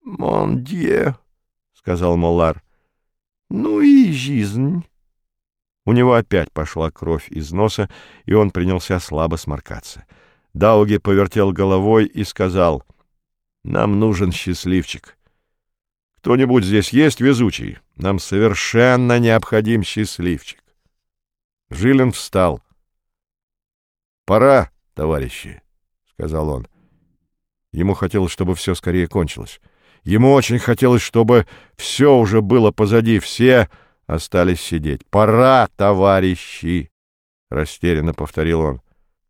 Мон дье, — сказал Моллар. — Ну и жизнь. У него опять пошла кровь из носа, и он принялся слабо сморкаться. Дауги повертел головой и сказал: — Нам нужен счастливчик. Кто-нибудь здесь есть везучий? Нам совершенно необходим счастливчик. Жилин встал. — Пора, товарищи, — сказал он. Ему хотелось, чтобы все скорее кончилось. Ему очень хотелось, чтобы все уже было позади, все остались сидеть. «Пора, товарищи!» — растерянно повторил он.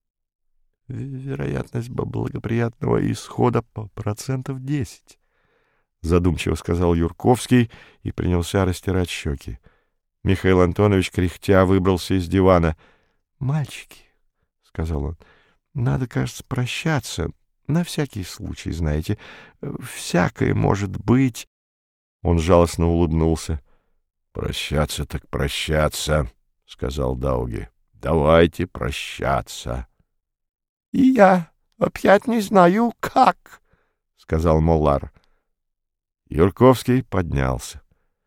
«Вероятность благоприятного исхода по 10%, — задумчиво сказал Юрковский и принялся растирать щеки. Михаил Антонович, кряхтя, выбрался из дивана. «Мальчики, — сказал он, — надо, кажется, прощаться. На всякий случай, знаете, всякое может быть». Он жалостно улыбнулся. «Прощаться так прощаться, — сказал Дауги. — Давайте прощаться. — И я опять не знаю, как, — сказал Моллар. Юрковский поднялся.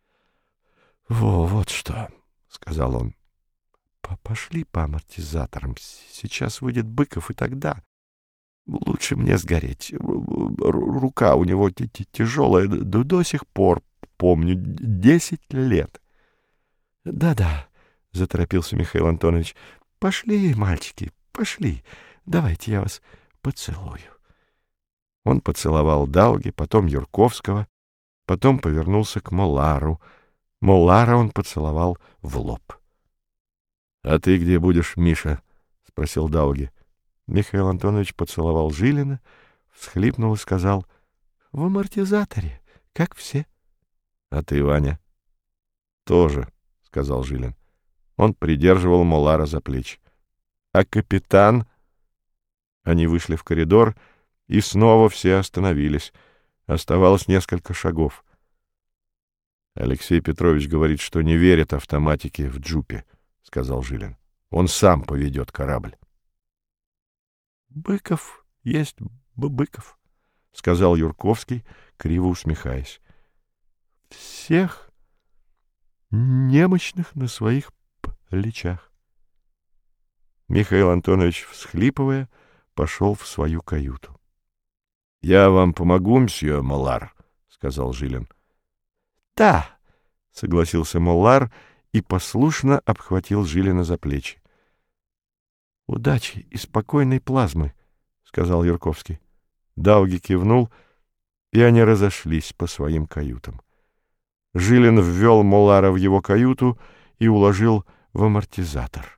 — Вот что, — сказал он. — Пошли по амортизаторам. Сейчас выйдет Быков, и тогда лучше мне сгореть. Рука у него тяжелая, до сих пор помню, 10 лет. — Да-да, — заторопился Михаил Антонович. — Пошли, мальчики, пошли. Давайте я вас поцелую. Он поцеловал Дауги, потом Юрковского, потом повернулся к Моллару. Моллара он поцеловал в лоб. — А ты где будешь, Миша? — спросил Дауги. Михаил Антонович поцеловал Жилина, всхлипнул и сказал: — В амортизаторе, как все. — А ты, Ваня? — Тоже, — сказал Жилин. Он придерживал Моллара за плечи. — А капитан? Они вышли в коридор, и снова все остановились. Оставалось несколько шагов. Алексей Петрович говорит, что не верит автоматике в джупе, — сказал Жилин. Он сам поведет корабль. — Быков есть Быков, — сказал Юрковский, криво усмехаясь. — Всех немощных на своих плечах. Михаил Антонович, всхлипывая, пошел в свою каюту. — Я вам помогу, мсье Моллар, — сказал Жилин. — Да, — согласился Моллар и послушно обхватил Жилина за плечи. — Удачи и спокойной плазмы, — сказал Юрковский. Дауги кивнул, и они разошлись по своим каютам. Жилин ввел Моллара в его каюту и уложил в амортизатор.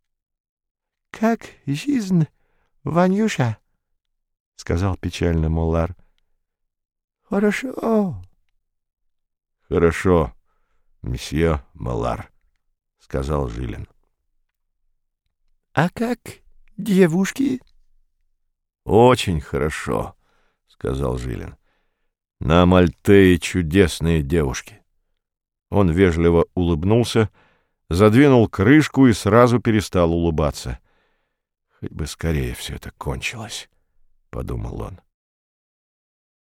— Как жизнь, Ванюша? — сказал печально Моллар. — Хорошо. — Хорошо, месье Моллар, — сказал Жилин. — А как девушки? — Очень хорошо, — сказал Жилин. — На Мальтее чудесные девушки. Он вежливо улыбнулся, задвинул крышку и сразу перестал улыбаться. — Хоть бы скорее все это кончилось, — подумал он.